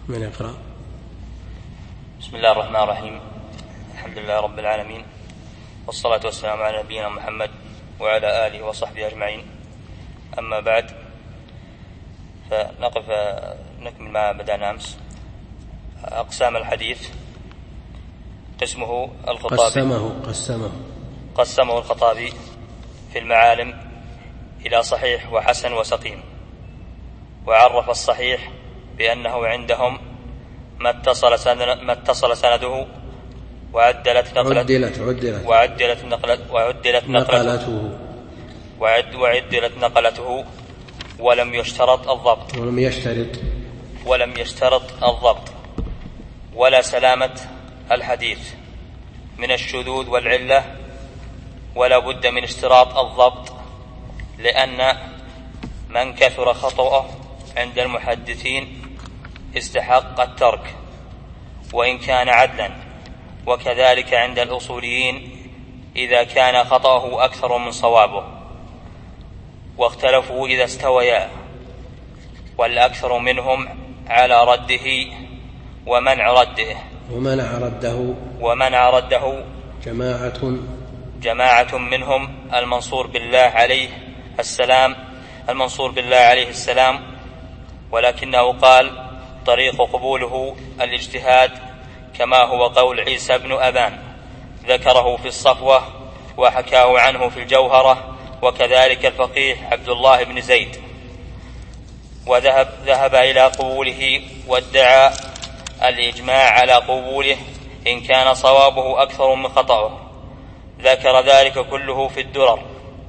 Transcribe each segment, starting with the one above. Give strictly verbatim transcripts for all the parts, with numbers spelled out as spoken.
من يقرأ؟ بسم الله الرحمن الرحيم. الحمد لله رب العالمين، والصلاة والسلام على نبينا محمد وعلى آله وصحبه أجمعين. أما بعد، فنقف نكمل ما بدأنا أمس. أقسام الحديث. قسمه الخطابي قسمه قسمه قسمه الخطابي في المعالم إلى صحيح وحسن وسقيم، وعرف الصحيح بأنه عندهم ما اتصل سند ما اتصل سنده وعدلت نقلته عدلت عدلت وعدلت نقلته وعدلت نقلته وعد وعدلت نقلته ولم يشترط الضبط ولم يشترط ولم يشترط الضبط ولا سلامة الحديث من الشذوذ والعلة، ولا بد من اشتراط الضبط، لأن من كثر خطأه عند المحدثين استحق الترك وإن كان عدلا، وكذلك عند الأصوليين إذا كان خطأه أكثر من صوابه، واختلفوا إذا استويا، والأكثر منهم على رده ومنع رده ومنع رده ومنع رده جماعة جماعة منهم المنصور بالله عليه السلام المنصور بالله عليه السلام ولكنه قال طريق قبوله الاجتهاد، كما هو قول عيسى بن أبان، ذكره في الصفوة وحكاه عنه في الجوهرة، وكذلك الفقيه عبد الله بن زيد، وذهب ذهب إلى قبوله وادعى الإجماع على قبوله إن كان صوابه أكثر من خطأه. ذكر ذلك كله في الدرر.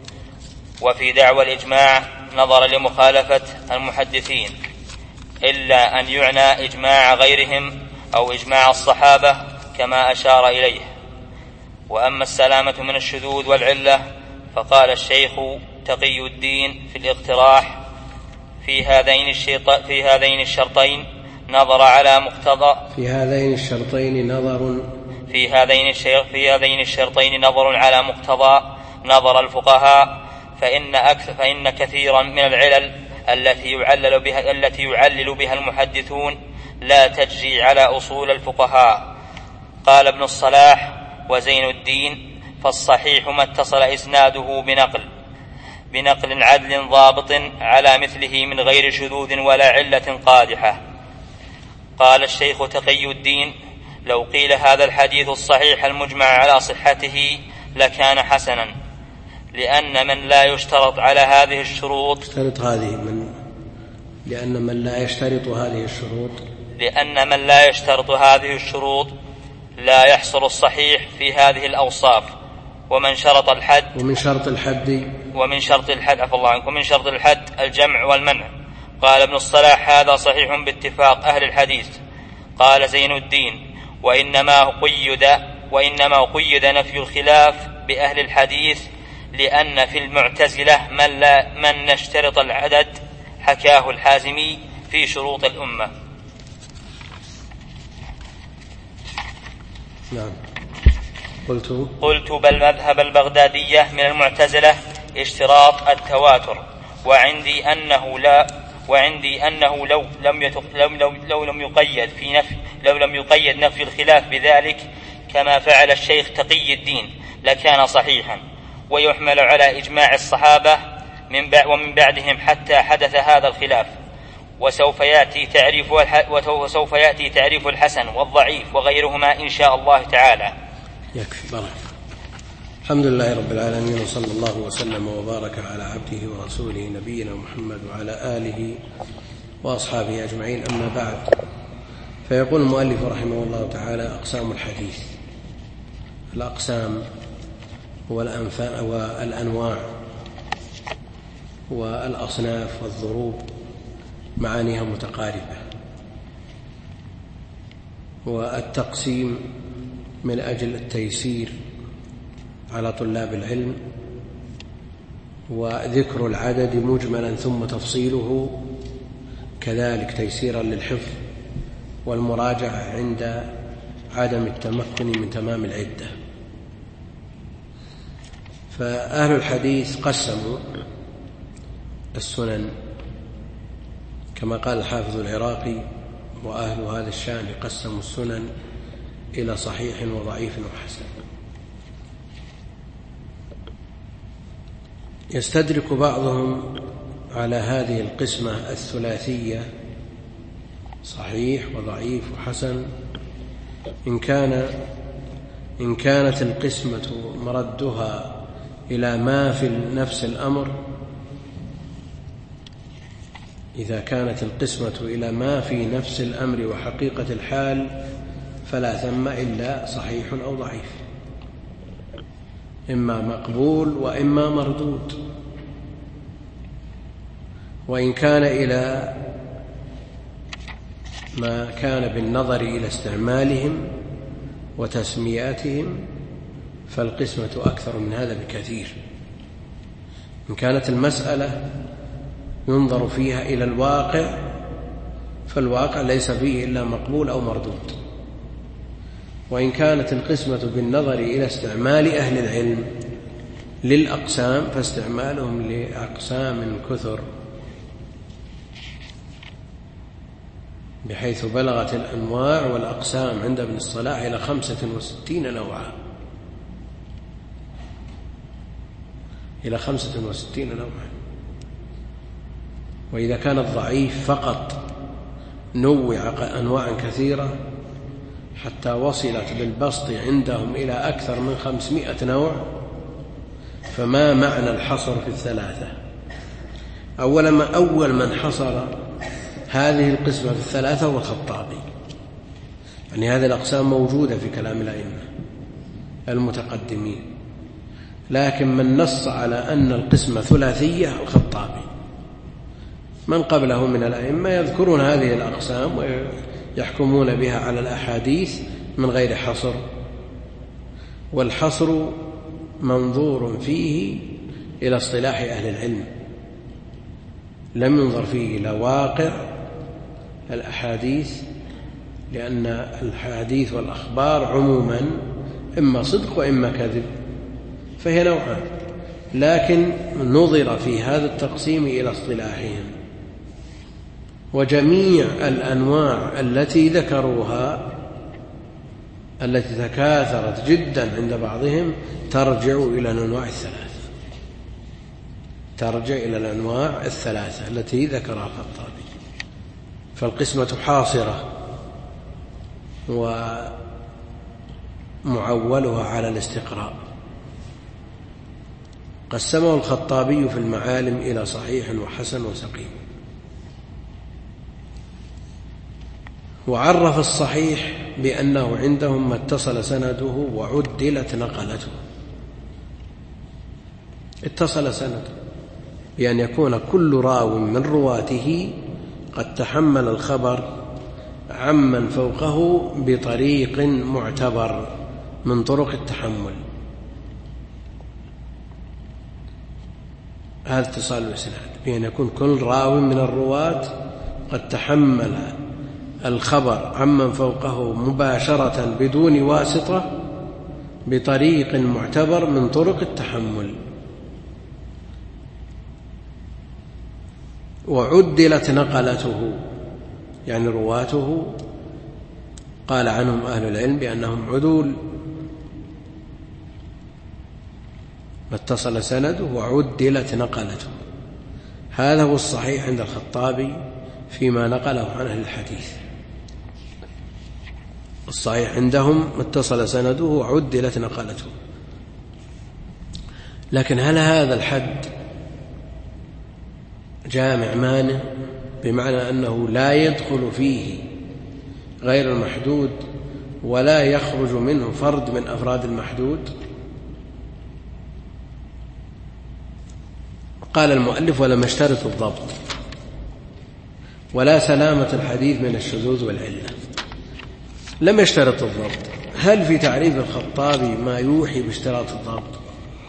وفي دعوى الإجماع نظر لمخالفة المحدثين، إلا أن يعنى إجماع غيرهم أو إجماع الصحابة كما أشار إليه. وأما السلامة من الشذوذ والعلة، فقال الشيخ تقي الدين في الاقتراح في هذين في هذين الشرطين نظر على مقتضى في هذين الشرطين نظر في هذين في هذين الشرطين نظر على مقتضى نظر الفقهاء، فإن أكثر فإن كثيرا من العلل التي يعلل بها التي يعلل بها المحدثون لا تجري على أصول الفقهاء. قال ابن الصلاح وزين الدين: فالصحيح ما اتصل إسناده بنقل بنقل عدل ضابط على مثله من غير شذوذ ولا علة قادحة. قال الشيخ تقي الدين: لو قيل هذا الحديث الصحيح المجمع على صحته لكان حسنا، لأن من لا يشترط على هذه الشروط اشترط هذه من لأن من لا يشترط هذه الشروط لأن من لا يشترط هذه الشروط لا يحصل الصحيح في هذه الأوصاف. ومن شرط الحد ومن شرط الحد ومن شرط الحد عفوا الله عنكم من شرط الحد الجمع والمنع. قال ابن الصلاح: هذا صحيح باتفاق أهل الحديث. قال زين الدين: وإنما قيد وإنما قيد نفي الخلاف بأهل الحديث، لأن في المعتزلة من لا من نشترط العدد، حكاه الحازمي في شروط الأمة. نعم. قلت قلت بل مذهب البغدادية من المعتزلة اشتراط التواتر، وعندي أنه لا وعندي أنه لو لم يتق... لو, لو, لو لم يقيد في نفي لو لم يقيد نفي الخلاف بذلك كما فعل الشيخ تقي الدين لكان صحيحا، ويحمل على إجماع الصحابة من بعد ومن بعدهم حتى حدث هذا الخلاف. وسوف يأتي تعريف وسوف يأتي تعريف الحسن والضعيف وغيرهما إن شاء الله تعالى. يكفي. بارك. الحمد لله رب العالمين، وصلى الله وسلم وبارك على عبده ورسوله نبينا محمد وعلى آله وأصحابه أجمعين. أما بعد، فيقول المؤلف رحمه الله تعالى: أقسام الحديث. الأقسام والأنواع والأصناف والضروب معانيها متقاربة، والتقسيم من أجل التيسير على طلاب العلم، وذكر العدد مجملا ثم تفصيله كذلك تيسيرا للحفظ والمراجعة عند عدم التمكن من تمام العدة. فأهل الحديث قسموا السنن كما قال الحافظ العراقي: وأهل هذا الشأن قسموا السنن إلى صحيح وضعيف وحسن. يستدرك بعضهم على هذه القسمة الثلاثية صحيح وضعيف وحسن إن كان إن كانت القسمة مردها إلى ما في نفس الأمر إذا كانت القسمة إلى ما في نفس الأمر وحقيقة الحال فلا ثم إلا صحيح أو ضعيف، إما مقبول وإما مردود. وإن كان إلى ما كان بالنظر إلى استعمالهم وتسمياتهم فالقسمة أكثر من هذا بكثير. إن كانت المسألة ينظر فيها إلى الواقع فالواقع ليس فيه إلا مقبول أو مردود. وإن كانت القسمة بالنظر إلى استعمال أهل العلم للأقسام فاستعمالهم لأقسام كثر، بحيث بلغت الأنواع والأقسام عند ابن الصلاح إلى خمسة وستين نوعا إلى خمسة وستين نوعا. وإذا كان الضعيف فقط نوع أنواعا كثيرة حتى وصلت بالبسط عندهم إلى أكثر من خمسمائة نوع، فما معنى الحصر في الثلاثة؟ أول ما أول من حصر هذه القسمة في الثلاثة هو الخطابي، يعني هذه الأقسام موجودة في كلام الأئمة المتقدمين، لكن من نص على أن القسمة ثلاثية الخطابي. من قبله من الأئمة يذكرون هذه الأقسام ويحكمون بها على الأحاديث من غير حصر، والحصر منظور فيه إلى اصطلاح أهل العلم، لم ينظر فيه إلى واقع الأحاديث، لأن الحديث والأخبار عموما إما صدق وإما كذب، فهي نوعان، لكن نظر في هذا التقسيم إلى اصطلاحهم. وجميع الأنواع التي ذكروها التي تكاثرت جدا عند بعضهم ترجع إلى الأنواع الثلاثة ترجع إلى الأنواع الثلاثة التي ذكرها الخطابي. فالقسمة حاصرة ومعولها على الاستقراء. قسمه الخطابي في المعالم إلى صحيح وحسن وسقيم، وعرف الصحيح بأنه عندهم ما اتصل سنده وعدلت نقلته. اتصل سنده بأن يكون كل راو من رواته قد تحمل الخبر عمن فوقه بطريق معتبر من طرق التحمل. هذا اتصال الإسناد، بأن يكون كل راو من الرواة قد تحمل الخبر عمن فوقه مباشرة بدون واسطة بطريق معتبر من طرق التحمل. وعدلت نقلته، يعني رواته قال عنهم أهل العلم بأنهم عدول، ما اتصل سنده وعدلت نقلته. هذا هو الصحيح عند الخطابي فيما نقله عن أهل الحديث. الصحيح عندهم ما اتصل سنده وعدلت نقلته. لكن هل هذا الحد جامع مانع بمعنى أنه لا يدخل فيه غير المحدود ولا يخرج منه فرد من أفراد المحدود؟ قال المؤلف: ولم يشترط الضبط ولا سلامة الحديث من الشذوذ والعلة. لم يشترط الضبط. هل في تعريف الخطابي ما يوحي باشتراط الضبط؟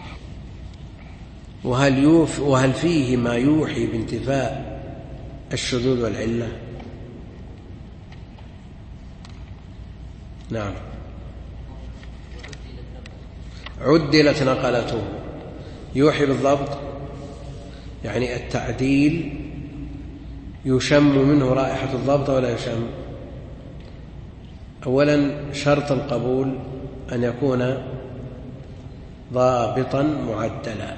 وهل, يوف وهل فيه ما يوحي بانتفاء الشذوذ والعلة؟ نعم. عدلت نقلته يوحي بالضبط، يعني التعديل يشم منه رائحة الضبط ولا يشم؟ أولا شرط القبول أن يكون ضابطا معدلا،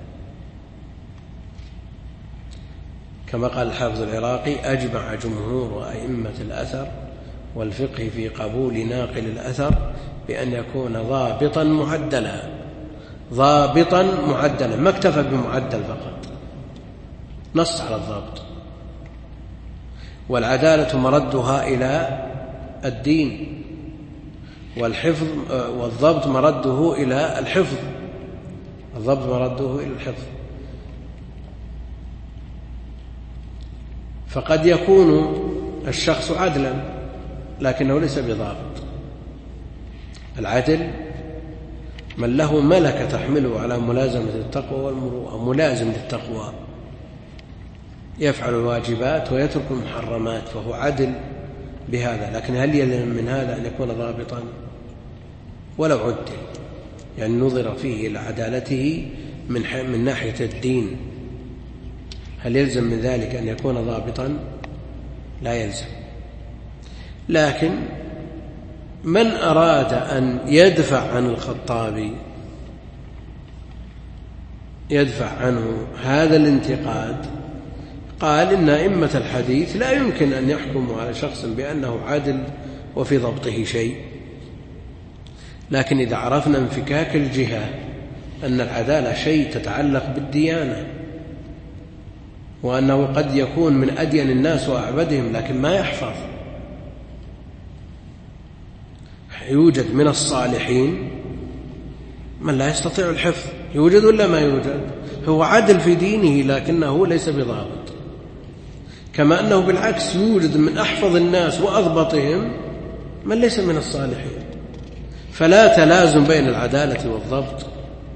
كما قال الحافظ العراقي: أجمع جمهور أئمة الأثر والفقه في قبول ناقل الأثر بأن يكون ضابطا معدلا. ضابطا معدلا، ما اكتفى بمعدل فقط، نص على الضبط. والعدالة مردها إلى الدين، والحفظ والضبط مرده إلى الحفظ، الضبط مرده إلى الحفظ. فقد يكون الشخص عدلا لكنه ليس بضابط. العدل من له ملكة تحمله على ملازمة التقوى والمروءة، ملازم للتقوى، يفعل الواجبات ويترك المحرمات، فهو عدل بهذا. لكن هل يلزم من هذا أن يكون ضابطا؟ ولو عدل، يعني نظر فيه إلى عدالته من, من ناحية الدين، هل يلزم من ذلك أن يكون ضابطا؟ لا يلزم. لكن من أراد أن يدفع عن الخطابي، يدفع عنه هذا الانتقاد، قال إن أئمة الحديث لا يمكن أن يحكموا على شخص بأنه عدل وفي ضبطه شيء، لكن إذا عرفنا انفكاك الجهة أن العدالة شيء تتعلق بالديانة، وأنه قد يكون من أدين الناس وأعبدهم لكن ما يحفظ، يوجد من الصالحين من لا يستطيع الحفظ، يوجد ولا ما يوجد؟ هو عدل في دينه لكنه ليس بضابط. كما أنه بالعكس يوجد من أحفظ الناس وأضبطهم من ليس من الصالحين. فلا تلازم بين العدالة والضبط،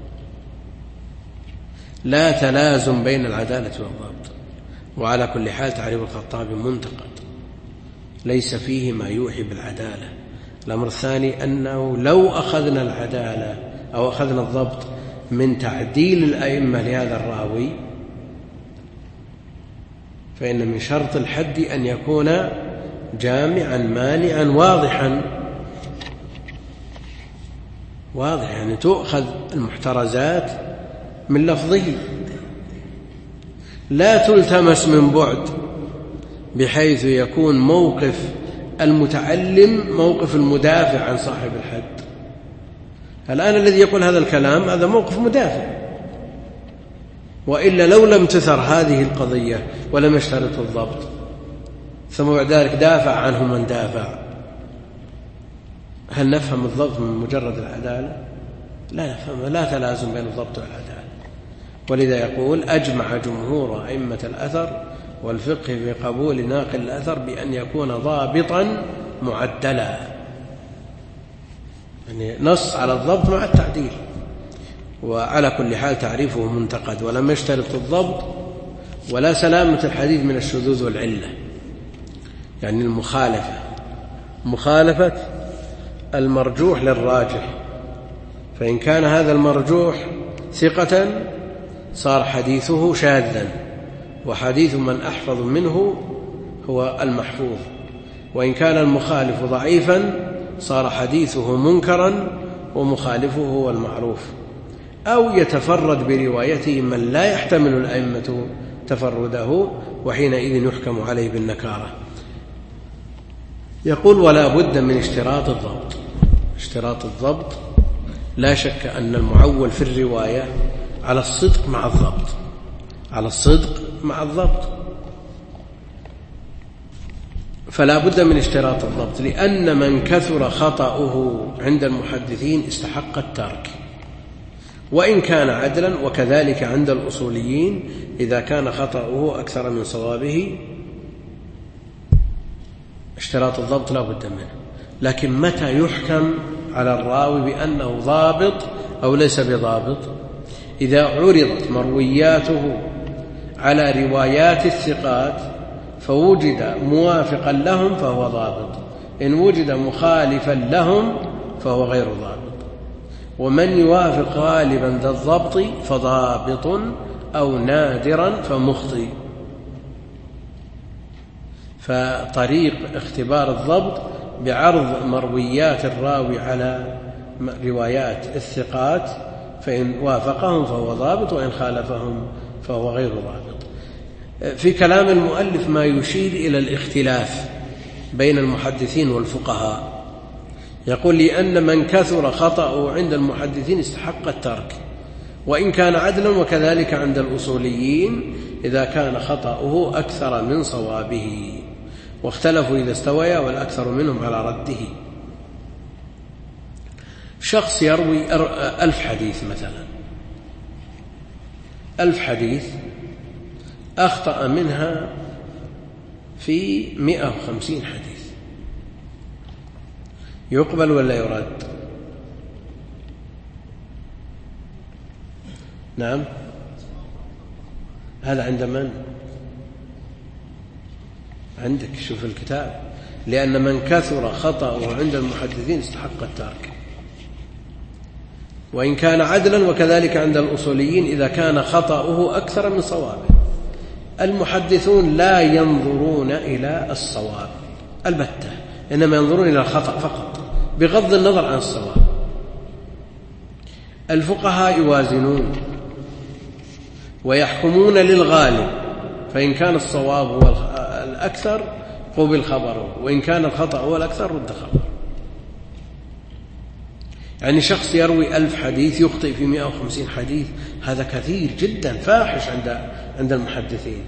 لا تلازم بين العدالة والضبط. وعلى كل حال تعريف الخطابي منتقد، ليس فيه ما يوحي بالعدالة. الأمر الثاني أنه لو أخذنا العدالة أو أخذنا الضبط من تعديل الأئمة لهذا الراوي، فإن من شرط الحد أن يكون جامعا مانعا واضحا واضح، يعني تؤخذ المحترزات من لفظه، لا تلتمس من بعد بحيث يكون موقف المتعلم موقف المدافع عن صاحب الحد. الآن الذي يقول هذا الكلام هذا موقف مدافع، وإلا لو لم تثر هذه القضية ولم يشترط الضبط ثم بعد ذلك دافع عنه من دافع، هل نفهم الضبط من مجرد العدالة؟ لا نفهم، لا تلازم بين الضبط والعدالة. ولذا يقول: أجمع جمهور أئمة الأثر والفقه في قبول ناقل الأثر بأن يكون ضابطا معدلا، يعني نص على الضبط مع التعديل. وعلى كل حال تعريفه منتقد، ولم يشترط الضبط ولا سلامة الحديث من الشذوذ والعلة، يعني المخالفة، مخالفة المرجوح للراجح، فإن كان هذا المرجوح ثقة صار حديثه شاذا، وحديث من أحفظ منه هو المحفوظ، وإن كان المخالف ضعيفا صار حديثه منكرا ومخالفه هو المعروف، أو يتفرد بروايته من لا يحتمل الأئمة تفرده، وحينئذ يحكم عليه بالنكارة. يقول: ولا بد من اشتراط الضبط. اشتراط الضبط لا شك أن المعول في الرواية على الصدق مع الضبط، على الصدق مع الضبط، فلا بد من اشتراط الضبط، لأن من كثر خطأه عند المحدثين استحق الترك وإن كان عدلا، وكذلك عند الأصوليين إذا كان خطأه أكثر من صوابه اشتراط الضبط لا بد منه. لكن متى يحكم على الراوي بأنه ضابط أو ليس بضابط؟ إذا عرضت مروياته على روايات الثقات فوجد موافقا لهم فهو ضابط، إن وجد مخالفا لهم فهو غير ضابط. ومن يوافق غالبا ذا الضبط فضابط، أو نادرا فمخطئ. فطريق اختبار الضبط بعرض مرويات الراوي على روايات الثقات، فإن وافقهم فهو ضابط، وإن خالفهم فهو غير ضابط. في كلام المؤلف ما يشير إلى الاختلاف بين المحدثين والفقهاء. يقول لأن من كثر خطأه عند المحدثين استحق الترك وإن كان عدلا، وكذلك عند الأصوليين إذا كان خطأه أكثر من صوابه، واختلفوا إذا استويا والأكثر منهم على رده. شخص يروي ألف حديث مثلا، ألف حديث أخطأ منها في مئة وخمسين حديث، يقبل ولا يرد؟ نعم، هذا عند من؟ عندك، شوف الكتاب. لأن من كثر خطأه عند المحدثين استحق الترك وإن كان عدلا، وكذلك عند الأصوليين إذا كان خطأه أكثر من صوابه. المحدثون لا ينظرون إلى الصواب البتة، إنما ينظرون إلى الخطأ فقط بغض النظر عن الصواب. الفقهاء يوازنون ويحكمون للغالب، فإن كان الصواب هو الأكثر قبل خبره، وإن كان الخطأ هو الأكثر رد خبره. يعني شخص يروي ألف حديث يخطئ في مئة وخمسين حديث، هذا كثير جدا، فاحش عند عند المحدثين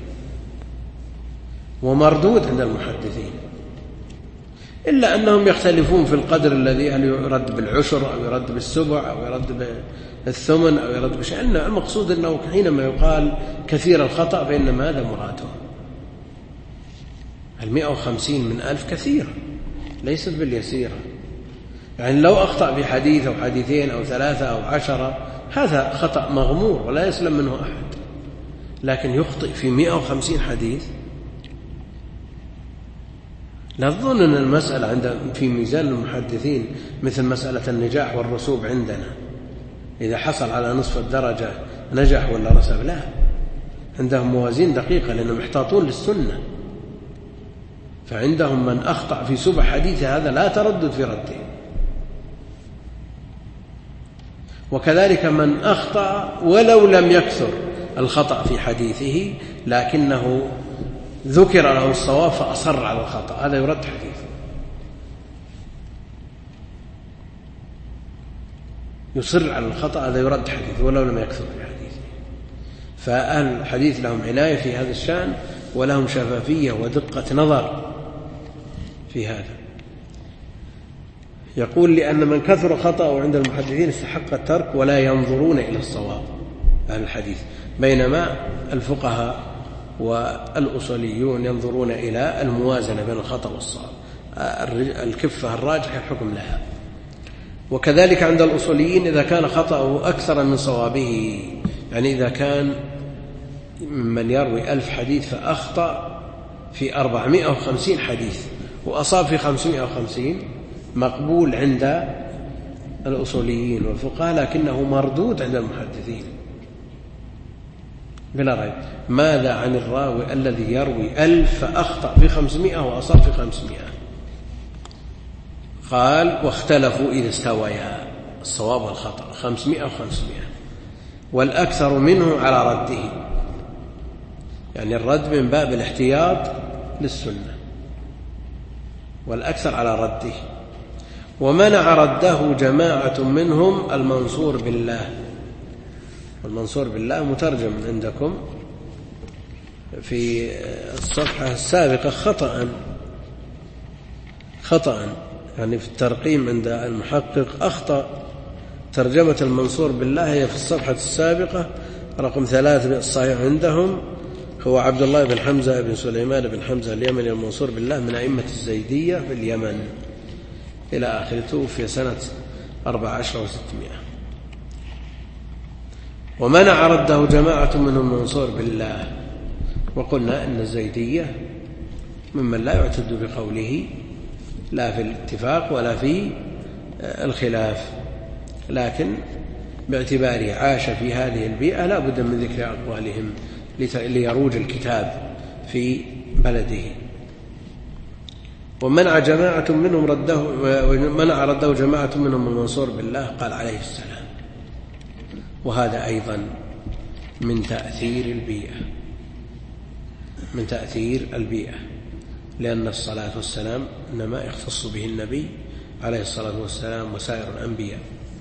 ومردود عند المحدثين، إلا أنهم يختلفون في القدر الذي هل يرد بالعشر أو يرد بالسبع أو يرد بالثمن أو يرد بشيء. المقصود أنه حينما يقال كثير الخطأ فإنما هذا مراده. المئة وخمسين من ألف كثير، ليست باليسيرة. يعني لو أخطأ بحديث أو حديثين أو ثلاثة أو عشرة هذا خطأ مغمور ولا يسلم منه أحد، لكن يخطئ في مئة وخمسين حديث. لا تظن أن المسألة عند في ميزان المحدثين مثل مسألة النجاح والرسوب عندنا، إذا حصل على نصف الدرجة نجح ولا رسب. لا، عندهم موازين دقيقة لأنهم محتاطون للسنة، فعندهم من أخطأ في سبع حديث هذا لا تردد في رده، وكذلك من أخطأ ولو لم يكثر الخطأ في حديثه لكنه ذكر له الصواب فأصر على الخطأ، هذا يرد حديثه، يصر على الخطأ، هذا يرد حديثه ولو لم يكثر في حديثه. فأهل الحديث لهم عناية في هذا الشأن ولهم شفافية ودقة نظر في هذا. يقول لأن من كثر خطأه عند المحدثين استحق الترك ولا ينظرون إلى الصواب أهل الحديث، بينما الفقهاء والأصوليون ينظرون إلى الموازنة بين الخطأ والصواب، الكفة الراجحة الحكم لها. وكذلك عند الأصوليين إذا كان خطأه أكثر من صوابه، يعني إذا كان من يروي ألف حديث فأخطأ في أربعمائة وخمسين حديث وأصاب في خمسمائة وخمسين، مقبول عند الأصوليين والفقهاء لكنه مردود عند المحدثين بلا ريب. ماذا عن الراوي الذي يروي ألف فأخطأ في خمسمائة وأصاب في خمسمائة؟ قال واختلفوا إذا استويا الصواب والخطأ خمسمائة وخمسمائة، والأكثر منه على رده، يعني الرد من باب الاحتياط للسنة، والأكثر على رده. ومنع رده جماعة منهم المنصور بالله. المنصور بالله مترجم عندكم في الصفحة السابقة خطأ خطأ يعني في الترقيم عند المحقق أخطأ. ترجمة المنصور بالله هي في الصفحة السابقة رقم ثلاثة بالصحيح عندهم، هو عبد الله بن حمزة بن سليمان بن حمزة اليمني المنصور بالله من أئمة الزيدية في اليمن إلى آخره، توفي سنة أربع عشر وستمائة. ومنع رده جماعة منهم المنصور بالله. وقلنا أن الزيدية ممن لا يعتد بقوله لا في الاتفاق ولا في الخلاف، لكن باعتباره عاش في هذه البيئة لا بد من ذكر أقوالهم ليروج الكتاب في بلده. ومنع جماعة منهم رده ومنع رده جماعة منهم المنصور بالله قال عليه السلام. وهذا أيضا من تأثير البيئة من تأثير البيئة لأن الصلاة والسلام إنما يختص به النبي عليه الصلاة والسلام وسائر الأنبياء.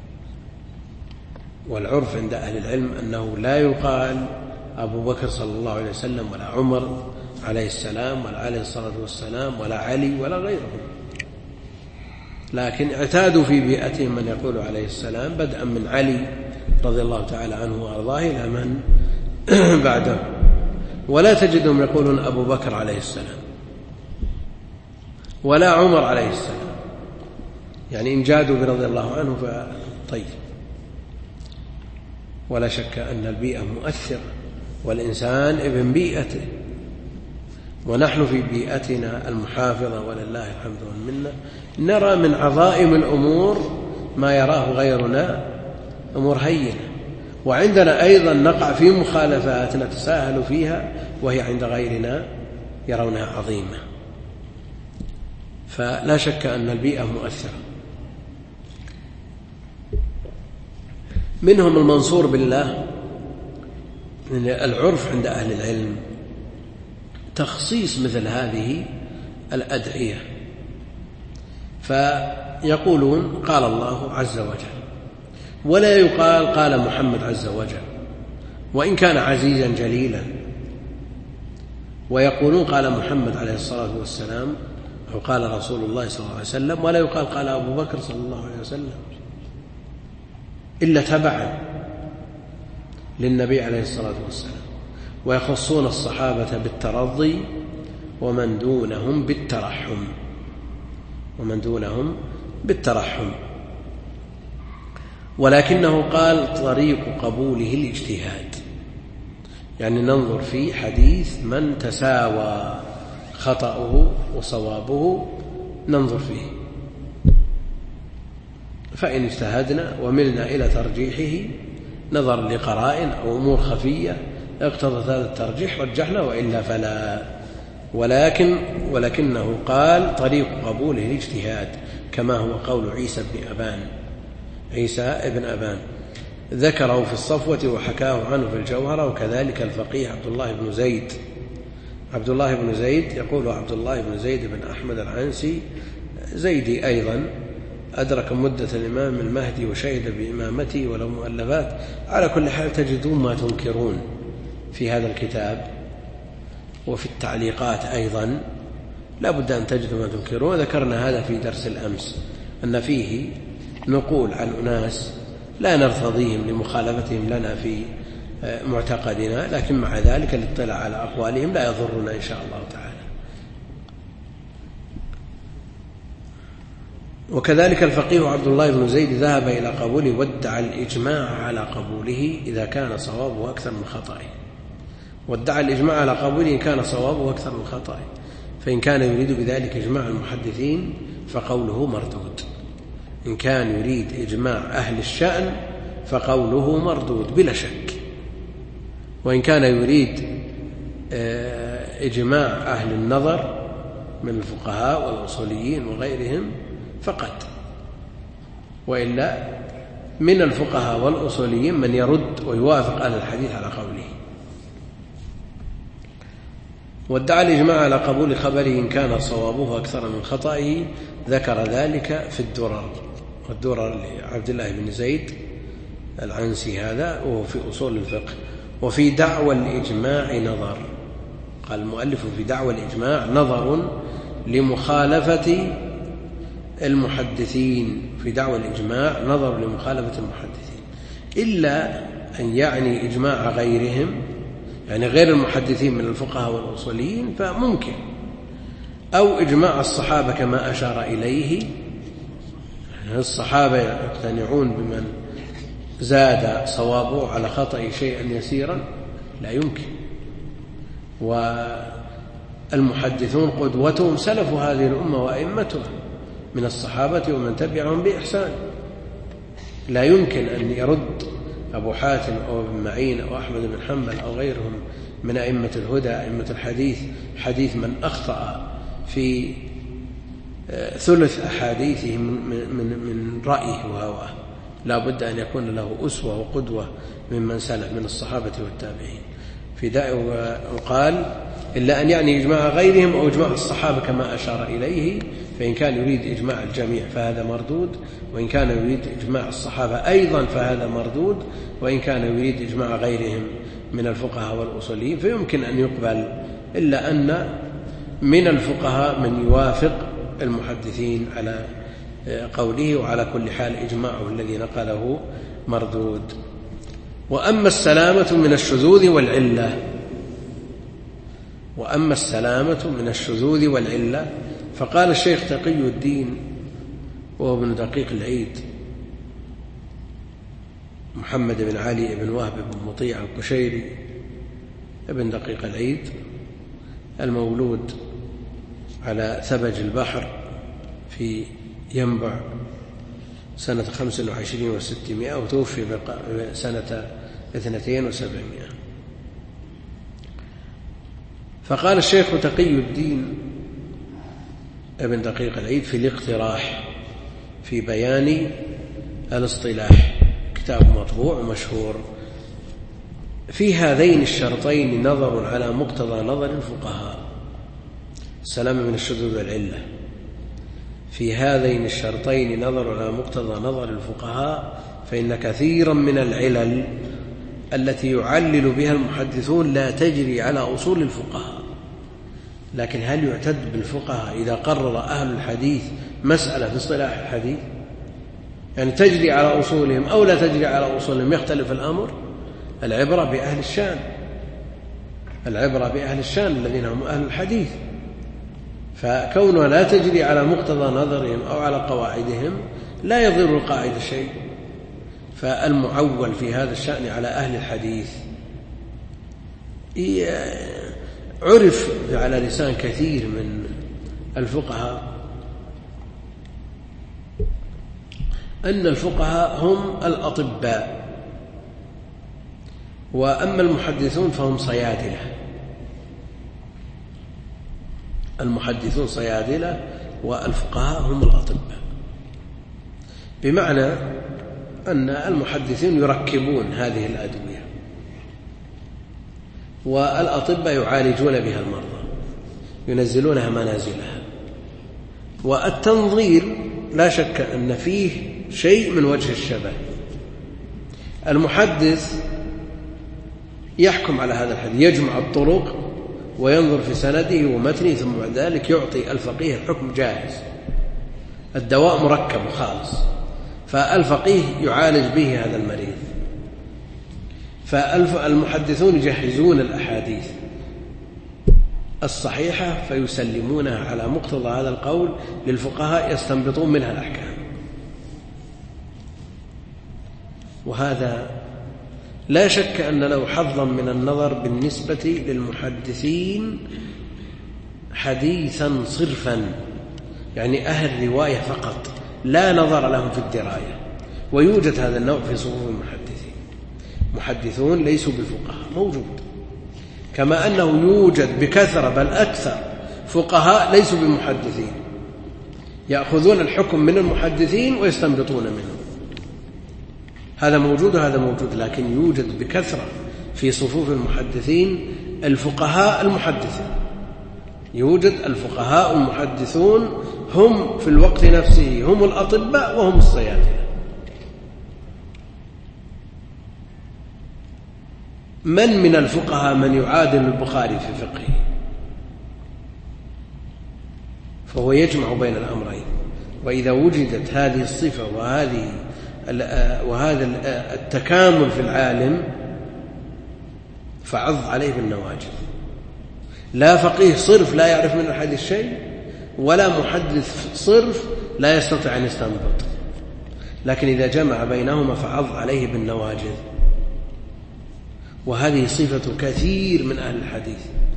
والعرف عند أهل العلم أنه لا يقال أبو بكر صلى الله عليه وسلم ولا عمر عليه السلام ولا عليه الصلاة والسلام ولا علي ولا غيرهم، لكن اعتادوا في بيئتهم من يقول عليه السلام بدءا من علي رضي الله تعالى عنه وأرضاه إلى من بعده، ولا تجدهم يقولون أبو بكر عليه السلام ولا عمر عليه السلام، يعني إن جادوا برضي الله عنه فطيب. ولا شك أن البيئة مؤثرة والإنسان ابن بيئته، ونحن في بيئتنا المحافظة ولله الحمد والمنة نرى من عظائم الأمور ما يراه غيرنا أمور هينة، وعندنا أيضا نقع في مخالفات نتساهل فيها وهي عند غيرنا يرونها عظيمة. فلا شك أن البيئة مؤثرة. منهم المنصور بالله. العرف عند أهل العلم تخصيص مثل هذه الأدعية، فيقولون قال الله عز وجل، ولا يقال قال محمد عز وجل وإن كان عزيزا جليلا، ويقولون قال محمد عليه الصلاة والسلام أو قال رسول الله صلى الله عليه وسلم، ولا يقال قال أبو بكر صلى الله عليه وسلم إلا تبعا للنبي عليه الصلاة والسلام. ويخصون الصحابة بالترضي ومن دونهم بالترحم ومن دونهم بالترحم ولكنه قال طريق قبوله الاجتهاد، يعني ننظر في حديث من تساوى خطأه وصوابه ننظر فيه، فإن اجتهدنا وملنا إلى ترجيحه نظر لقرائن أو أمور خفية اقتضت هذا الترجيح رجحنا، وإلا فلا. ولكن ولكنه قال طريق قبوله الاجتهاد، كما هو قول عيسى بن أبان عيسى ابن أبان ذكره في الصفوة وحكاه عنه في الجوهرة. وكذلك الفقيه عبد الله بن زيد عبد الله بن زيد يقول عبد الله بن زيد بن أحمد العنسي زيدي أيضا، أدرك مدة الإمام المهدي وشهد بإمامته ولو مؤلفات. على كل حال تجدون ما تنكرون في هذا الكتاب وفي التعليقات أيضا لا بد أن تجدوا ما تنكرون. ذكرنا هذا في درس الأمس أن فيه نقول عن أناس لا نرتضيهم لمخالفتهم لنا في معتقدنا، لكن مع ذلك الاطلاع على أقوالهم لا يضرنا إن شاء الله تعالى. وكذلك الفقيه عبد الله بن زيد ذهب إلى قبوله وادعى الإجماع على قبوله إذا كان صوابه أكثر من خطأه. وادعى الإجماع على قبوله إن كان صوابه أكثر من خطأه، فإن كان يريد بذلك إجماع المحدثين فقوله مردود، إن كان يريد إجماع أهل الشأن فقوله مردود بلا شك، وإن كان يريد إجماع أهل النظر من الفقهاء والأصوليين وغيرهم فقط، وإلا من الفقهاء والأصوليين من يرد ويوافق أهل الحديث على قوله. وادعى الإجماع على قبول خبره إن كان صوابه أكثر من خطأه، ذكر ذلك في الدرر، والدرر لعبد الله بن زيد العنسي هذا وهو في أصول الفقه. وفي دعوى الإجماع نظر، قال المؤلف في دعوى الإجماع نظر لمخالفة المحدثين، في دعوى الإجماع نظر لمخالفة المحدثين، إلا أن يعني إجماع غيرهم، يعني غير المحدثين من الفقهاء والأصوليين فممكن، أو إجماع الصحابة كما أشار إليه، الصحابة يقتنعون بمن زاد صوابه على خطأ شيئا يسيرا لا يمكن، والمحدثون قدوتهم سلف هذه الأمة وأئمتها من الصحابة ومن تبعهم بإحسان، لا يمكن أن يرد أبو حاتم أو ابن معين أو أحمد بن حنبل أو غيرهم من أئمة الهدى أئمة الحديث حديث من أخطأ في ثلث أحاديثه من, من, من رأيه وهواه، لا بد أن يكون له أسوة وقدوة ممن سلف من الصحابة والتابعين. في داء وقال إلا أن يعني إجماع غيرهم أو إجماع الصحابة كما أشار إليه، فإن كان يريد إجماع الجميع فهذا مردود، وإن كان يريد إجماع الصحابة أيضا فهذا مردود، وإن كان يريد إجماع غيرهم من الفقهاء والأصوليين فيمكن أن يقبل، إلا أن من الفقهاء من يوافق المحدثين على قوله، وعلى كل حال إجماعه الذي نقله مردود. وأما السلامة من الشذوذ والعلة وأما السلامة من الشذوذ والعلة فقال الشيخ تقي الدين وهو ابن دقيق العيد محمد بن علي بن وهب بن مطيع القشيري ابن دقيق العيد، المولود على ثبج البحر في ينبع سنة خمس وعشرين وستمائة، وتوفي سنة اثنتين وسبعمائة. فقال الشيخ تقي الدين ابن دقيق العيد في الاقتراح في بيان الاصطلاح، كتاب مطبوع ومشهور: في هذين الشرطين نظر على مقتضى نظر الفقهاء، السلام من الشذوذ والعلة. في هذين الشرطين نظر على مقتضى نظر الفقهاء، فإن كثيرا من العلل التي يعلل بها المحدثون لا تجري على أصول الفقهاء. لكن هل يعتد بالفقهاء إذا قرر أهل الحديث مسألة في اصطلاح الحديث؟ يعني تجري على أصولهم أو لا تجري على أصولهم، يختلف الأمر. العبرة بأهل الشان، العبرة بأهل الشان الذين هم أهل الحديث، فكونها لا تجري على مقتضى نظرهم أو على قواعدهم لا يضر القاعدة شيء. فالمعول في هذا الشأن على أهل الحديث عرف على لسان كثير من الفقهاء أن الفقهاء هم الأطباء، وأما المحدثون فهم صيادلة. المحدثون صيادلة والفقهاء هم الأطباء، بمعنى أن المحدثين يركبون هذه الأدوية والأطباء يعالجون بها المرضى، ينزلونها منازلها. والتنظير لا شك أن فيه شيء من وجه الشبه. المحدث يحكم على هذا الحديث، يجمع الطرق وينظر في سنده ومتنه، ثم بعد ذلك يعطي الفقيه الحكم جاهز، الدواء مركب خالص، فالفقيه يعالج به هذا المريض. فالمحدثون يجهزون الأحاديث الصحيحة فيسلمونها على مقتضى هذا القول للفقهاء يستنبطون منها الأحكام. وهذا لا شك أن له حظا من النظر بالنسبة للمحدثين حديثا صرفا، يعني أهل رواية فقط، لا نظر لهم في الدراية. ويوجد هذا النوع في صفوف المحدثين، محدثون ليسوا بالفقهاء، موجود. كما أنه يوجد بكثرة بل أكثر فقهاء ليسوا بمحدثين، يأخذون الحكم من المحدثين ويستنبطون منه. هذا موجود وهذا موجود، لكن يوجد بكثرة في صفوف المحدثين الفقهاء المحدثين. يوجد الفقهاء المحدثون هم في الوقت نفسه هم الأطباء وهم الصيادلة. من من الفقهاء من يعادل البخاري في فقهه؟ فهو يجمع بين الأمرين. وإذا وجدت هذه الصفة وهذه وهذا التكامل في العالم فعض عليه بالنواجذ. لا فقيه صرف لا يعرف من الحديث شيء، ولا محدث صرف لا يستطيع أن يستنبط، لكن إذا جمع بينهما فعض عليه بالنواجذ. وهذه صفة كثير من أهل الحديث.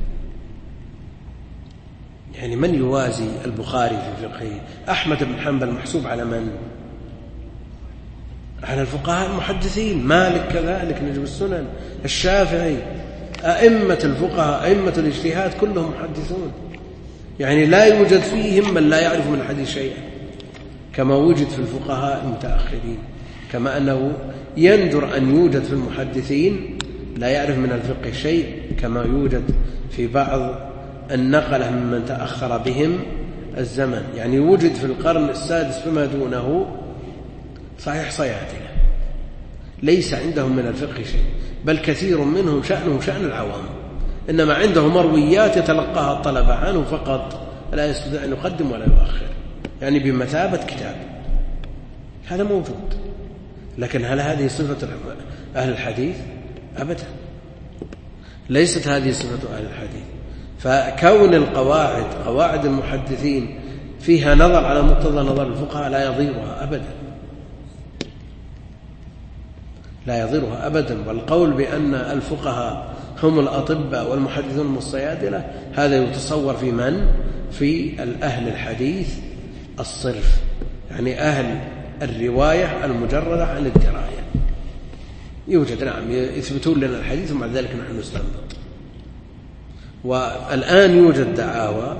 يعني من يوازي البخاري في فقهه؟ أحمد بن حنبل محسوب على من؟ على الفقهاء المحدثين. مالك كذلك، نجم السنن، الشافعي، أئمة الفقهاء، أئمة الاجتهاد كلهم محدثون. يعني لا يوجد فيهم من لا يعرف من الحديث شيئا كما وجد في الفقهاء المتأخرين، كما أنه يندر أن يوجد في المحدثين لا يعرف من الفقه شيء كما يوجد في بعض النقلة ممن تأخر بهم الزمن. يعني وجد في القرن السادس فما دونه صحيح صيادلة ليس عندهم من الفقه شيء، بل كثير منهم شأنه شأن العوام، إنما عنده مرويات يتلقاها الطلبة عنه فقط، لا يستطيع أن يقدم ولا يؤخر، يعني بمثابة كتاب. هذا موجود، لكن هل هذه صفة أهل الحديث؟ أبدا، ليست هذه صفة أهل الحديث. فكون القواعد قواعد المحدثين فيها نظر على مقتضى نظر الفقهاء لا يضيرها أبدا، لا يضيرها أبدا. والقول بأن الفقهاء هم الأطباء والمحدثون هم الصيادلة هذا يتصور في من؟ في الأهل الحديث الصرف، يعني أهل الرواية المجردة عن الدراية. يوجد نعم يثبتون لنا الحديث ومع ذلك نحن نستنبط. والآن يوجد دعاوى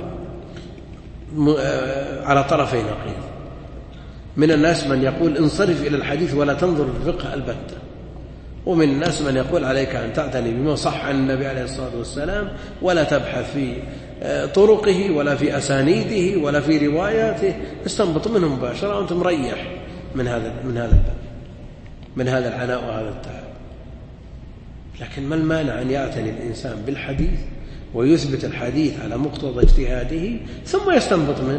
على طرفي نقيض، من الناس من يقول انصرف إلى الحديث ولا تنظر في الفقه البتة، ومن الناس من يقول عليك أن تعتني بما صح عن النبي عليه الصلاة والسلام ولا تبحث في طرقه ولا في أسانيده ولا في رواياته، استنبط منه مباشرة وأنت مريح من هذا من هذا الباب، من هذا العناء وهذا التعب. لكن ما المانع أن يعتني الإنسان بالحديث ويثبت الحديث على مقتضى اجتهاده ثم يستنبط منه؟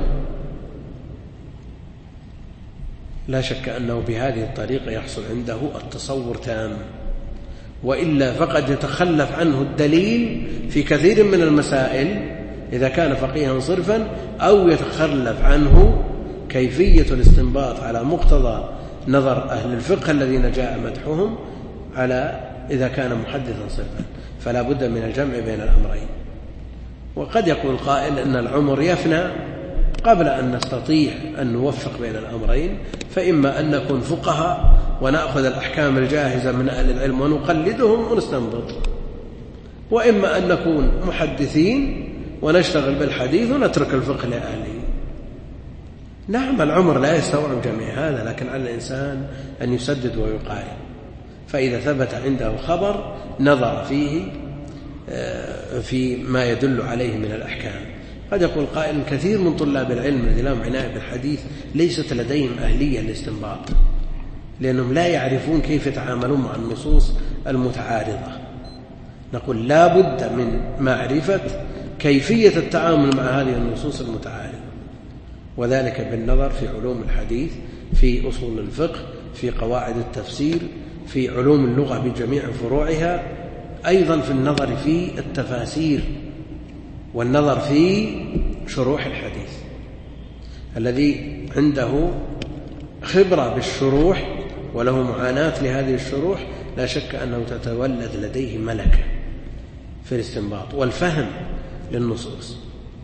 لا شك أنه بهذه الطريقة يحصل عنده التصور تام، وإلا فقد يتخلف عنه الدليل في كثير من المسائل إذا كان فقيها صرفا، أو يتخلف عنه كيفية الاستنباط على مقتضى نظر أهل الفقه الذين جاء مدحهم على إذا كان محدثا صرفا. فلا بد من الجمع بين الأمرين. وقد يقول قائل أن العمر يفنى قبل أن نستطيع أن نوفق بين الأمرين، فإما أن نكون فقهاء ونأخذ الأحكام الجاهزة من أهل العلم ونقلدهم ونستنبط، وإما أن نكون محدثين ونشتغل بالحديث ونترك الفقه لأهله. نعم العمر لا يستوعب جميع هذا، لكن على الإنسان أن يسدد ويقارن، فإذا ثبت عنده خبر نظر فيه في ما يدل عليه من الأحكام. قد يقول قائل كثير من طلاب العلم الذين لهم عناية بالحديث ليست لديهم أهلية للاستنباط، لأنهم لا يعرفون كيف يتعاملون مع النصوص المتعارضة. نقول لا بد من معرفة كيفية التعامل مع هذه النصوص المتعارضة، وذلك بالنظر في علوم الحديث، في أصول الفقه، في قواعد التفسير، في علوم اللغة بجميع فروعها، أيضا في النظر في التفاسير والنظر في شروح الحديث. الذي عنده خبرة بالشروح وله معاناة لهذه الشروح لا شك أنه تتولد لديه ملكة في الاستنباط والفهم للنصوص.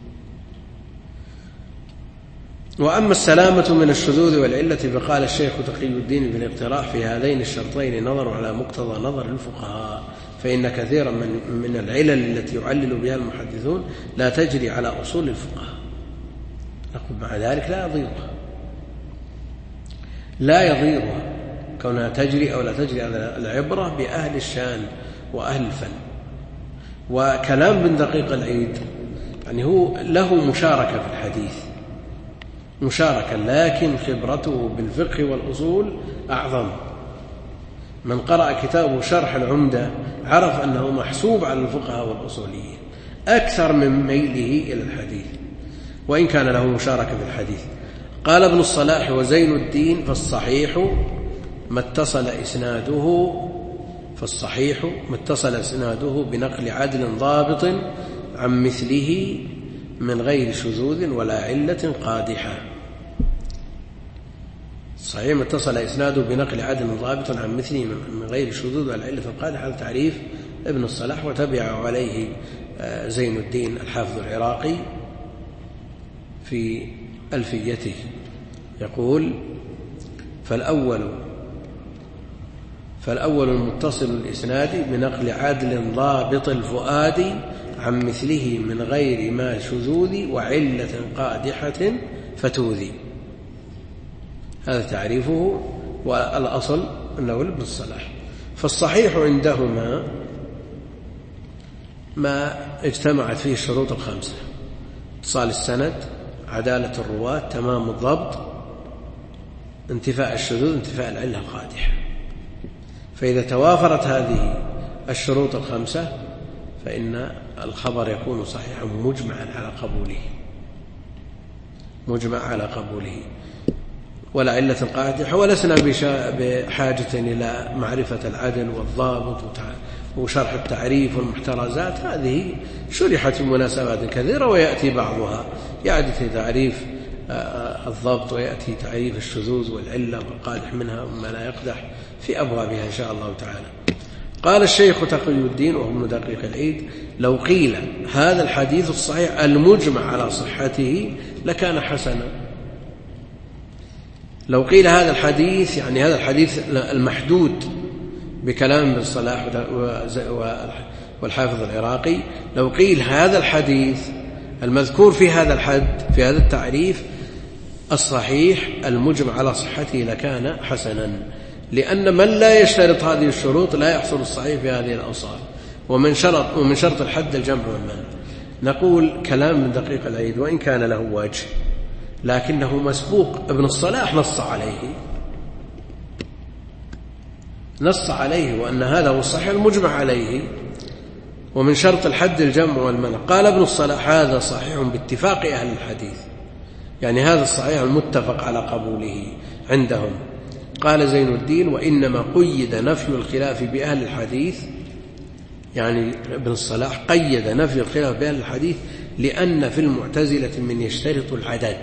وأما السلامة من الشذوذ والعلة فقال الشيخ تقي الدين في الاقتراح في هذين الشرطين نظر على مقتضى نظر الفقهاء، فإن كثيرا من, من العلل التي يعلل بها المحدثون لا تجري على أصول الفقهاء. نقول مع ذلك لا يضيرها لا يضيرها كونها تجري أو لا تجري على العبرة بأهل الشان وأهل الفن. وكلام بن دقيق العيد يعني هو له مشاركة في الحديث مشاركة، لكن خبرته بالفقه والأصول أعظم. من قرأ كتابه شرح العمدة عرف أنه محسوب على الفقهاء والأصوليين أكثر من ميله إلى الحديث، وإن كان له مشاركة في الحديث. قال ابن الصلاح وزين الدين فالصحيح ما اتصل إسناده فالصحيح ما اتصل إسناده بنقل عدل ضابط عن مثله من غير شذوذ ولا علة قادحة. صحيح ما اتصل إسناده بنقل عدل ضابط عن مثله من غير شذوذ ولا علة قادحة، هذا تعريف ابن الصلاح وتبع عليه زين الدين الحافظ العراقي في ألفيته. يقول فالأول فالأول المتصل الإسناد بنقل عدل ضابط الفؤاد عن مثله من غير ما شذوذ وعلة قادحة فتوذي. هذا تعريفه، والأصل أنه ابن الصلاح. فالصحيح عندهما ما اجتمعت فيه الشروط الخمسة: اتصال السند، عدالة الرواة، تمام الضبط، انتفاء الشذوذ، انتفاء العلة القادحة. فإذا توافرت هذه الشروط الخمسة فإن الخبر يكون صحيحا مجمعا على قبوله، مجمع على قبوله ولا علة قادحة. ولسنا بحاجة إلى معرفة العدل والضابط وشرح التعريف والمحترزات، هذه شرحت في مناسبات كثيرة، ويأتي بعضها يأتي تعريف الضبط، ويأتي تعريف الشذوذ والعلة والقادح منها وما لا يقدح في أبوابها إن شاء الله تعالى. قال الشيخ تقي الدين وهو ابن دقيق العيد: لو قيل هذا الحديث الصحيح المجمع على صحته لكان حسنا. لو قيل هذا الحديث، يعني هذا الحديث المحدود بكلام ابن الصلاح والحافظ العراقي، لو قيل هذا الحديث المذكور في هذا الحد في هذا التعريف الصحيح المجمع على صحته لكان حسنا، لأن من لا يشترط هذه الشروط لا يحصل الصحيح في هذه الأوصاف. ومن شرط ومن شرط الحد الجمع والمنع. نقول كلام من دقيق العيد وإن كان له وجه لكنه مسبوق، ابن الصلاح نص عليه نص عليه وأن هذا هو الصحيح المجمع عليه. ومن شرط الحد الجمع والمنع. قال ابن الصلاح: هذا صحيح باتفاق أهل الحديث، يعني هذا الصحيح المتفق على قبوله عندهم. قال زين الدين: وإنما قيد نفي الخلاف بأهل الحديث، يعني ابن الصلاح قيد نفي الخلاف بأهل الحديث لأن في المعتزلة من يشترط العدد،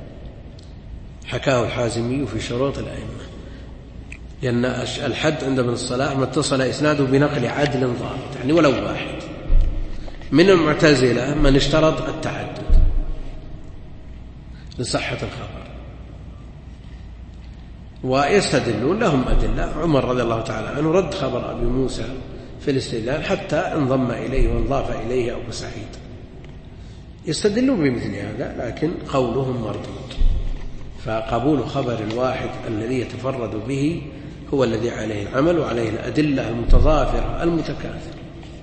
حكاه الحازمي في شروط الأئمة، لأن الحد عند ابن الصلاح ما اتصل إسناده بنقل عدل ضابط، يعني ولو واحد. من المعتزلة من اشترط التعدد لصحة الخبر، ويستدلون لهم أدلة. عمر رضي الله تعالى عنه رد خبر أبي موسى في الاستدلال حتى انضم إليه وانضاف إليه أبو سعيد، يستدلون بمثل هذا، لكن قولهم مردود. فقبول خبر الواحد الذي يتفرد به هو الذي عليه العمل وعليه الأدلة المتضافرة المتكاثرة.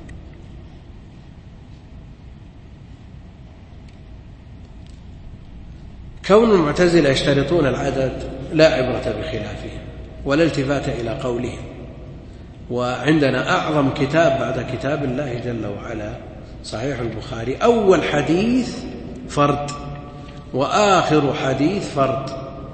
كون المعتزلة يشترطون العدد لا عبرة بخلافهم ولا التفات إلى قولهم. وعندنا أعظم كتاب بعد كتاب الله جل وعلا صحيح البخاري، أول حديث فرد وآخر حديث فرد.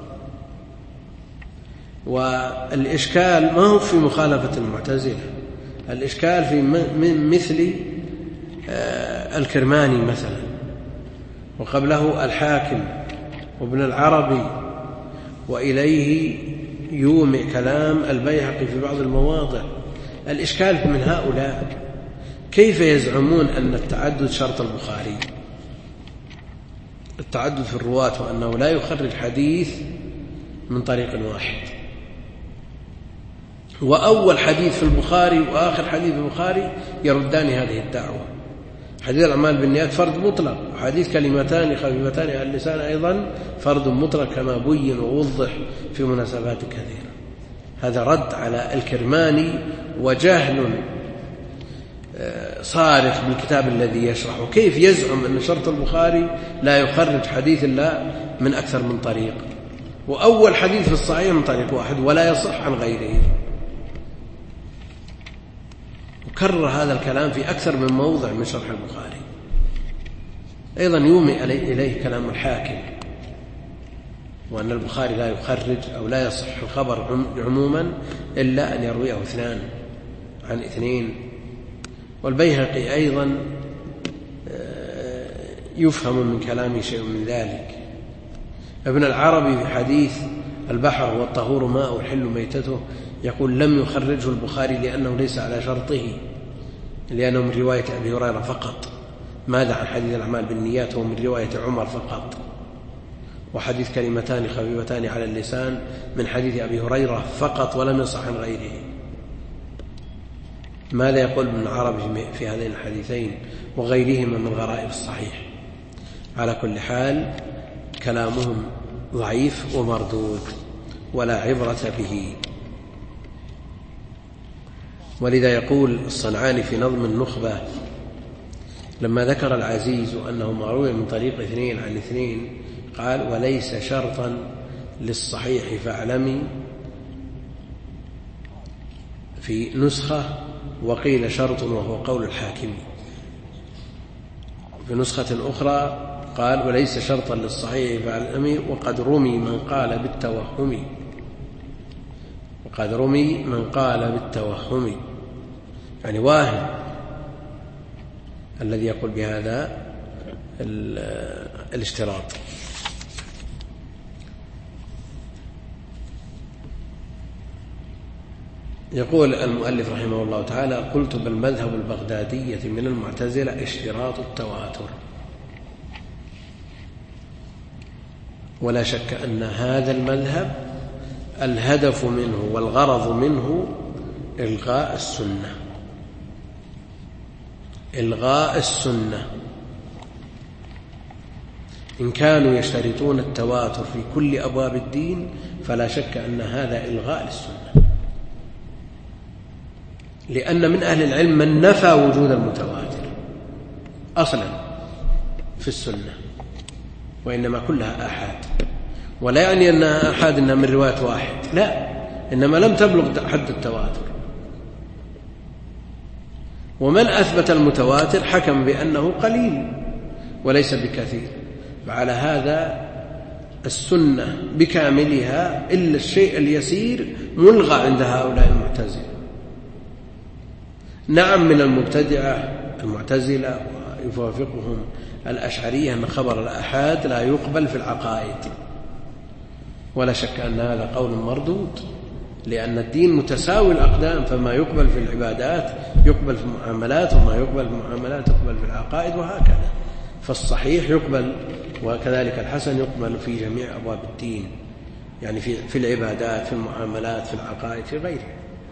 والإشكال ما هو في مخالفة المعتزلة، الإشكال في مثل الكرماني مثلا، وقبله الحاكم وابن العربي، وإليه يومئ كلام البيهقي في بعض المواضع. الإشكال من هؤلاء كيف يزعمون أن التعدد شرط البخاري، التعدد في الرواة، وأنه لا يخرج حديث من طريق واحد، وأول حديث في البخاري وآخر حديث في البخاري يردان هذه الدعوة. حديث الأعمال بالنيات فرد مطلق، وحديث كلمتان خفيفتان على اللسان أيضا فرد مطلق كما بين ووضح في مناسبات كثيرة. هذا رد على الكرماني وجهل صارخ بالكتاب الذي يشرحه. كيف يزعم أن شرط البخاري لا يخرج حديث الله من أكثر من طريق، وأول حديث في الصحيح من طريق واحد ولا يصح عن غيره؟ وكرر هذا الكلام في أكثر من موضع من شرح البخاري. أيضا يومئ إليه كلام الحاكم، وأن البخاري لا يخرج أو لا يصح الخبر عموما إلا أن يرويه اثنان عن اثنين. والبيهقي أيضا يفهم من كلامه شيء من ذلك. ابن العربي في حديث البحر والطهور ماء والحل ميتته يقول لم يخرجه البخاري لأنه ليس على شرطه، لأنه من رواية أبي هريرة فقط. ماذا عن حديث الأعمال بالنيات؟ هو من رواية عمر فقط. وحديث كلمتان خفيفتان على اللسان من حديث أبي هريرة فقط ولم يصح عن غيره. ماذا يقول ابن عربي في هذين الحديثين وغيرهما من غرائب الصحيح؟ على كل حال كلامهم ضعيف ومردود ولا عبرة به. ولذا يقول الصنعاني في نظم النخبة لما ذكر العزيز أنه مروي من طريق اثنين عن اثنين قال: وليس شرطا للصحيح فاعلمي، في نسخة وقيل شرط وهو قول الحاكم. في نسخة أخرى قال: وليس شرطا للصحيح فاعلمي وقد رمي من قال بالتوهم، وقد رمي من قال بالتوهم، يعني واهم الذي يقول بهذا الاشتراط. يقول المؤلف رحمه الله تعالى: قلت بالمذهب البغدادية من المعتزلة اشتراط التواتر، ولا شك أن هذا المذهب الهدف منه والغرض منه إلغاء السنة، إلغاء السنة. إن كانوا يشترطون التواتر في كل أبواب الدين فلا شك أن هذا إلغاء للسنة، لأن من أهل العلم من نفى وجود المتواتر أصلا في السنة، وإنما كلها آحاد، ولا يعني أنها آحاد إنها من رواية واحد، لا، إنما لم تبلغ حد التواتر. ومن أثبت المتواتر حكم بأنه قليل وليس بكثير، فعلى هذا السنة بكاملها إلا الشيء اليسير ملغى عند هؤلاء المعتزلة. نعم من المبتدعة المعتزلة ويوافقهم الأشعرية أن خبر الآحاد لا يقبل في العقائد، ولا شك أن هذا قول مردود، لأن الدين متساوي الأقدام، فما يقبل في العبادات يقبل في المعاملات، وما يقبل في المعاملات يقبل في العقائد، وهكذا. فالصحيح يقبل وكذلك الحسن يقبل في جميع أبواب الدين، يعني في في العبادات، في المعاملات، في العقائد، في غيره.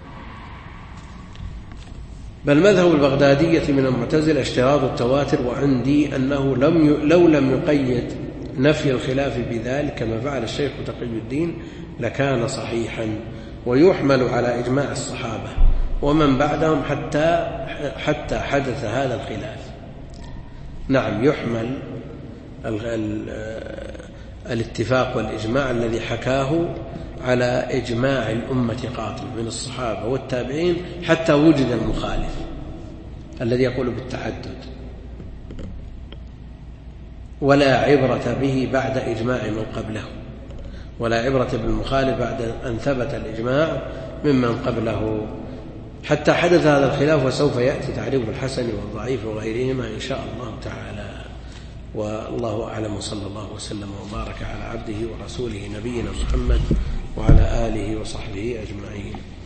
بل مذهب البغدادية من المعتزلة اشتراط التواتر، وعندي أنه لم ي... لو لم يقيد نفي الخلاف بذلك كما فعل الشيخ تقي الدين لكان صحيحا، ويحمل على إجماع الصحابة ومن بعدهم حتى حتى حدث هذا الخلاف. نعم، يحمل ال... ال... الاتفاق والإجماع الذي حكاه على إجماع الأمة قاطبة من الصحابة والتابعين حتى وجد المخالف الذي يقول بالتعدد، ولا عبرة به بعد إجماع من قبله، ولا عبرة بالمخالف بعد أن ثبت الإجماع ممن قبله، حتى حدث هذا الخلاف. وسوف يأتي تعريف الحسن والضعيف وغيرهما إن شاء الله تعالى. والله أعلم، وصلى الله وسلم وبارك على عبده ورسوله نبينا محمد وعلى آله وصحبه أجمعين.